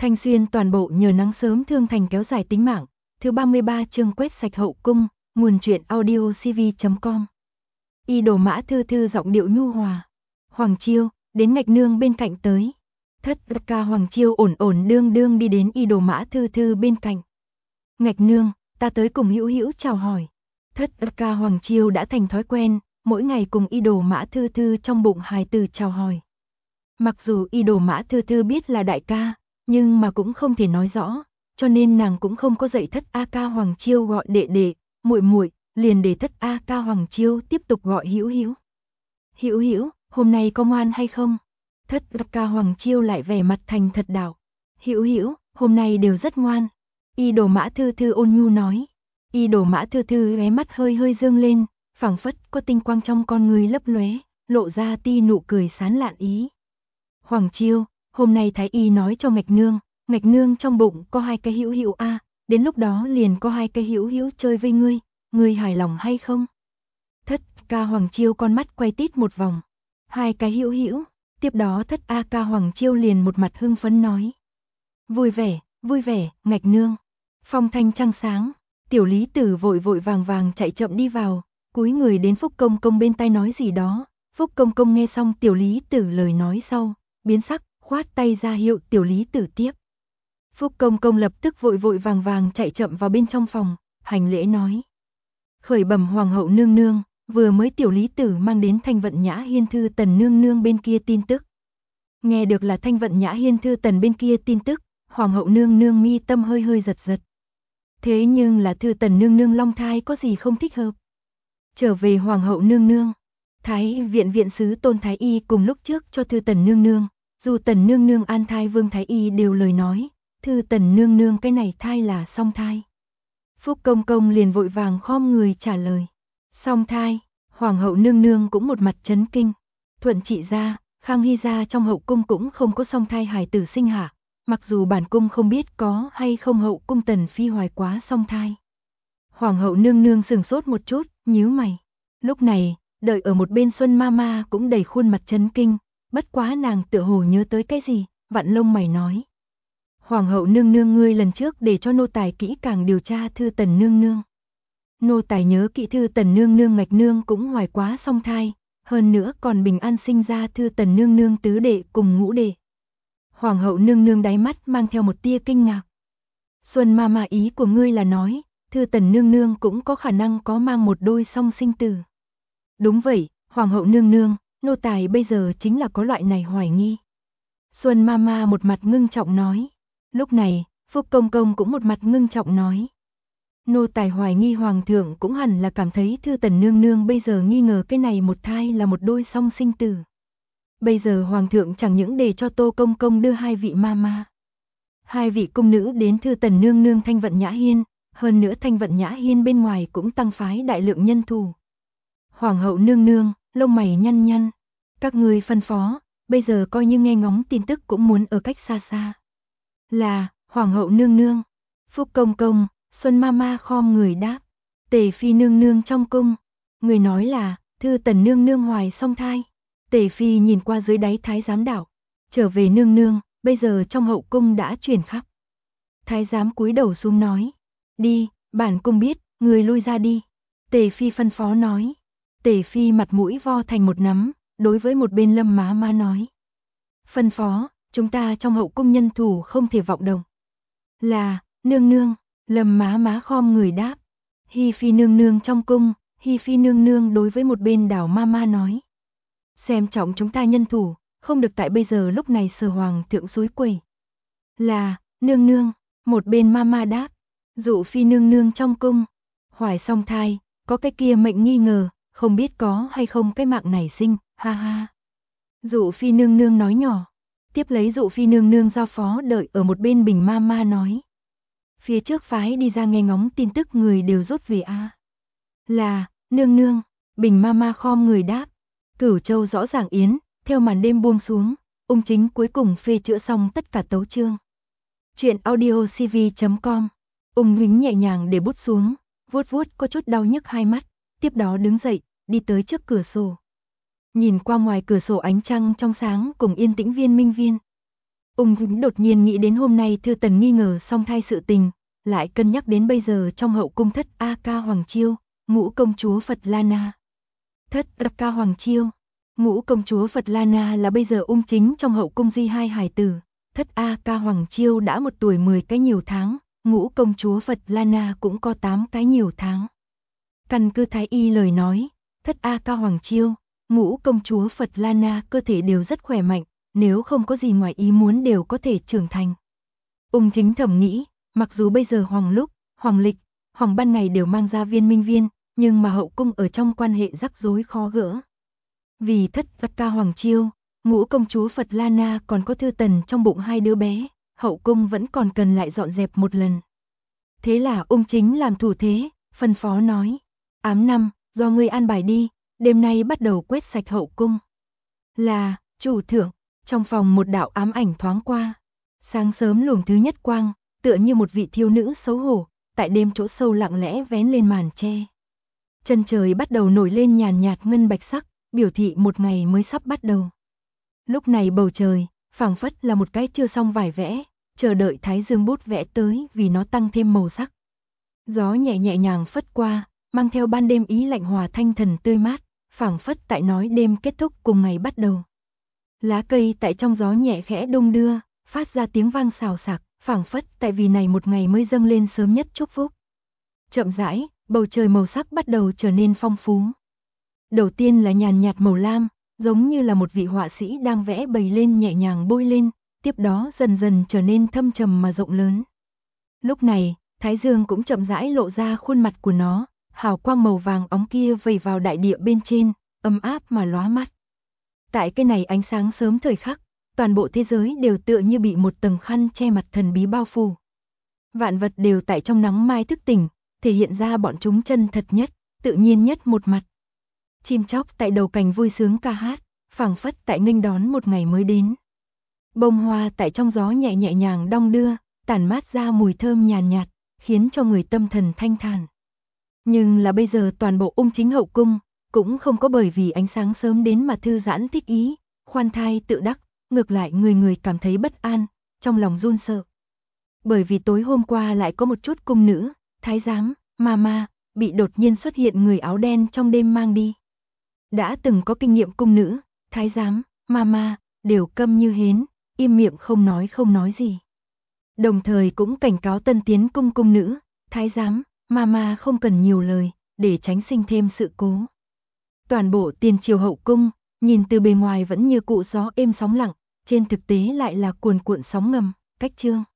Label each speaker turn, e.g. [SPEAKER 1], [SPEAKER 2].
[SPEAKER 1] Thanh Xuyên toàn bộ nhờ nắng sớm thương thành kéo dài tính mạng. Thứ 33 chương quét sạch hậu cung, nguồn truyện audio cv.com. Y Đồ Mã Thư Thư giọng điệu nhu hòa. Hoàng Chiêu, đến Ngạch Nương bên cạnh tới. Thất ca Hoàng Chiêu ổn ổn đương đương đi đến Y Đồ Mã Thư Thư bên cạnh. Ngạch Nương, ta tới cùng Hữu Hữu chào hỏi. Thất ca Hoàng Chiêu đã thành thói quen, mỗi ngày cùng Y Đồ Mã Thư Thư trong bụng hài tử chào hỏi. Mặc dù Y Đồ Mã Thư Thư biết là đại ca, nhưng mà cũng không thể nói rõ, cho nên nàng cũng không có dạy Thất A ca Hoàng Chiêu gọi đệ đệ, muội muội, liền để Thất A ca Hoàng Chiêu tiếp tục gọi Hữu Hữu. Hữu Hữu, hôm nay có ngoan hay không? Thất A ca Hoàng Chiêu lại vẻ mặt thành thật đạo. Hữu Hữu, hôm nay đều rất ngoan. Y Đồ Mã Thư Thư ôn nhu nói. Y Đồ Mã Thư Thư lóe mắt hơi hơi dương lên, phảng phất có tinh quang trong con người lấp lóe, lộ ra ti nụ cười sán lạn ý. Hoàng Chiêu, hôm nay Thái Y nói cho Ngạch Nương trong bụng có 2 cái Hữu Hữu a, đến lúc đó liền có 2 cái Hữu Hữu chơi với ngươi hài lòng hay không? Thất ca Hoàng Chiêu con mắt quay tít một vòng. 2 cái Hữu Hữu, tiếp đó Thất A ca Hoàng Chiêu liền một mặt hưng phấn nói. Vui vẻ, Ngạch Nương. Phong thanh trăng sáng, Tiểu Lý Tử vội vội vàng chạy chậm đi vào, cúi người đến Phúc Công Công bên tai nói gì đó. Phúc Công Công nghe xong Tiểu Lý Tử lời nói sau, biến sắc, khoát tay ra hiệu Tiểu Lý Tử tiếp. Phúc Công Công lập tức vội vội vàng chạy chậm vào bên trong phòng, hành lễ nói. Khởi bẩm Hoàng hậu nương nương, vừa mới Tiểu Lý Tử mang đến Thanh Vận Nhã Hiên Thư Tần nương nương bên kia tin tức. Nghe được là Thanh Vận Nhã Hiên Thư Tần bên kia tin tức, Hoàng hậu nương nương mi tâm hơi hơi giật giật. Thế nhưng là Thư Tần nương nương long thai có gì không thích hợp? Trở về Hoàng hậu nương nương, Thái viện viện sứ Tôn Thái Y cùng lúc trước cho Thư Tần nương nương, dù Tần nương nương an thai Vương Thái Y đều lời nói, Thư Tần nương nương cái này thai là song thai. Phúc Công Công liền vội vàng khom người trả lời. Song thai, Hoàng hậu nương nương cũng một mặt chấn kinh. Thuận trị gia, Khang Hy gia trong hậu cung cũng không có song thai hài tử sinh hạ, mặc dù bản cung không biết có hay không hậu cung Tần phi hoài quá song thai. Hoàng hậu nương nương sừng sốt một chút, nhíu mày. Lúc này, đợi ở một bên Xuân Mama cũng đầy khuôn mặt chấn kinh, bất quá nàng tựa hồ nhớ tới cái gì, vặn lông mày nói. Hoàng hậu nương nương ngươi lần trước để cho nô tài kỹ càng điều tra Thư Tần nương nương. Nô tài nhớ kỹ Thư Tần nương nương Ngạch Nương cũng hoài quá song thai, hơn nữa còn bình an sinh ra Thư Tần nương nương tứ đệ cùng ngũ đệ. Hoàng hậu nương nương đáy mắt mang theo một tia kinh ngạc. Xuân Mama ý của ngươi là nói, Thư Tần nương nương cũng có khả năng có mang một đôi song sinh tử. Đúng vậy, Hoàng hậu nương nương, nô tài bây giờ chính là có loại này hoài nghi. Xuân Mama một mặt ngưng trọng nói. Lúc này, Phúc Công Công cũng một mặt ngưng trọng nói. Nô tài hoài nghi Hoàng thượng cũng hẳn là cảm thấy Thư Tần nương nương bây giờ nghi ngờ cái này một thai là một đôi song sinh tử. Bây giờ Hoàng thượng chẳng những để cho Tô Công Công đưa 2 vị Mama, 2 vị cung nữ đến Thư Tần nương nương Thanh Vận Nhã Hiên, hơn nữa Thanh Vận Nhã Hiên bên ngoài cũng tăng phái đại lượng nhân thủ. Hoàng hậu nương nương, lông mày nhăn nhăn, các ngươi phân phó, bây giờ coi như nghe ngóng tin tức cũng muốn ở cách xa xa. Là, Hoàng hậu nương nương. Phúc Công Công, Xuân Mama khom người đáp. Tề phi nương nương trong cung, người nói là Thư Tần nương nương hoài song thai. Tề phi nhìn qua dưới đáy thái giám đảo, trở về nương nương, bây giờ trong hậu cung đã truyền khắp. Thái giám cúi đầu xuống nói, đi, bản cung biết, người lui ra đi. Tề phi phân phó nói. Tề phi mặt mũi vo thành một nắm, đối với một bên Lâm Má Má nói. Phân phó, chúng ta trong hậu cung nhân thủ không thể vọng động. Là, nương nương, Lâm Má Má khom người đáp. Hi phi nương nương trong cung, Hi phi nương nương đối với một bên Đảo Mama nói. Xem trọng chúng ta nhân thủ, không được tại bây giờ lúc này sờ Hoàng thượng suối quẩy. Là, nương nương, một bên Mama đáp. Dụ phi nương nương trong cung, hoài song thai, có cái kia mệnh nghi ngờ, không biết có hay không cái mạng này sinh, ha ha. Dụ phi nương nương nói nhỏ, tiếp lấy Dụ phi nương nương giao phó đợi ở một bên Bình Mama nói. Phía trước phái đi ra nghe ngóng tin tức người đều rút về a. Là, nương nương, Bình Mama khom người đáp. Cửu Châu rõ ràng yến, theo màn đêm buông xuống, ung chính cuối cùng phê chữa xong tất cả tấu chương. Chuyện audio cv.com. Ung Huính nhẹ nhàng để bút xuống, vuốt vuốt có chút đau nhức hai mắt, tiếp đó đứng dậy, đi tới trước cửa sổ. Nhìn qua ngoài cửa sổ ánh trăng trong sáng cùng yên tĩnh viên minh viên. Ung đột nhiên nghĩ đến hôm nay Thư Tần nghi ngờ song thai sự tình, lại cân nhắc đến bây giờ trong hậu cung thất A Ca Hoàng Chiêu, ngũ công chúa Phật Lana. Thất A Ca Hoàng Chiêu, ngũ công chúa Phật Lana là bây giờ Ung Chính trong hậu cung di hai hài tử, thất A Ca Hoàng Chiêu đã 1 tuổi 10 cái nhiều tháng, ngũ công chúa Phật Lana cũng có 8 cái nhiều tháng. Căn cứ Thái Y lời nói, thất A Ca Hoàng Chiêu, ngũ công chúa Phật Lana cơ thể đều rất khỏe mạnh, nếu không có gì ngoài ý muốn đều có thể trưởng thành. Ung Chính thầm nghĩ, mặc dù bây giờ Hoàng Lúc, Hoàng Lịch, Hoàng Ban ngày đều mang ra Viên Minh Viên, nhưng mà hậu cung ở trong quan hệ rắc rối khó gỡ. Vì thất A Ca Hoàng Chiêu, ngũ công chúa Phật Lana còn có Thư Tần trong bụng 2 đứa bé, hậu cung vẫn còn cần lại dọn dẹp một lần. Thế là Ung Chính làm thủ thế, phân phó nói, ám năm, do ngươi an bài đi, đêm nay bắt đầu quét sạch hậu cung. Là, chủ thượng, trong phòng một đạo ám ảnh thoáng qua. Sáng sớm luồng thứ nhất quang, tựa như một vị thiếu nữ xấu hổ, tại đêm chỗ sâu lặng lẽ vén lên màn che. Chân trời bắt đầu nổi lên nhàn nhạt ngân bạch sắc, biểu thị một ngày mới sắp bắt đầu. Lúc này bầu trời, phảng phất là một cái chưa xong vải vẽ, chờ đợi Thái Dương bút vẽ tới vì nó tăng thêm màu sắc. Gió nhẹ nhẹ nhàng phất qua, mang theo ban đêm ý lạnh hòa thanh thần tươi mát, phảng phất tại nói đêm kết thúc cùng ngày bắt đầu. Lá cây tại trong gió nhẹ khẽ đung đưa, phát ra tiếng vang xào xạc, phảng phất tại vì này một ngày mới dâng lên sớm nhất chúc phúc. Chậm rãi, bầu trời màu sắc bắt đầu trở nên phong phú. Đầu tiên là nhàn nhạt màu lam, giống như là một vị họa sĩ đang vẽ bầy lên nhẹ nhàng bôi lên, tiếp đó dần dần trở nên thâm trầm mà rộng lớn. Lúc này, Thái Dương cũng chậm rãi lộ ra khuôn mặt của nó, hào quang màu vàng óng kia vẩy vào đại địa bên trên, ấm áp mà lóa mắt. Tại cái này ánh sáng sớm thời khắc, toàn bộ thế giới đều tựa như bị một tầng khăn che mặt thần bí bao phủ. Vạn vật đều tại trong nắng mai thức tỉnh, thể hiện ra bọn chúng chân thật nhất, tự nhiên nhất một mặt. Chim chóc tại đầu cành vui sướng ca hát, phảng phất tại nghênh đón một ngày mới đến. Bông hoa tại trong gió nhẹ nhẹ nhàng đong đưa, tản mát ra mùi thơm nhàn nhạt, khiến cho người tâm thần thanh thản. Nhưng là bây giờ toàn bộ Ung Chính hậu cung, cũng không có bởi vì ánh sáng sớm đến mà thư giãn thích ý, khoan thai tự đắc, ngược lại người người cảm thấy bất an, trong lòng run sợ. Bởi vì tối hôm qua lại có một chút cung nữ, thái giám, mama, bị đột nhiên xuất hiện người áo đen trong đêm mang đi. Đã từng có kinh nghiệm cung nữ, thái giám, mama, đều câm như hến, im miệng không nói gì. Đồng thời cũng cảnh cáo tân tiến cung nữ, thái giám, mama không cần nhiều lời, để tránh sinh thêm sự cố. Toàn bộ tiền triều hậu cung, nhìn từ bề ngoài vẫn như cụ gió êm sóng lặng, trên thực tế lại là cuồn cuộn sóng ngầm, cách chương.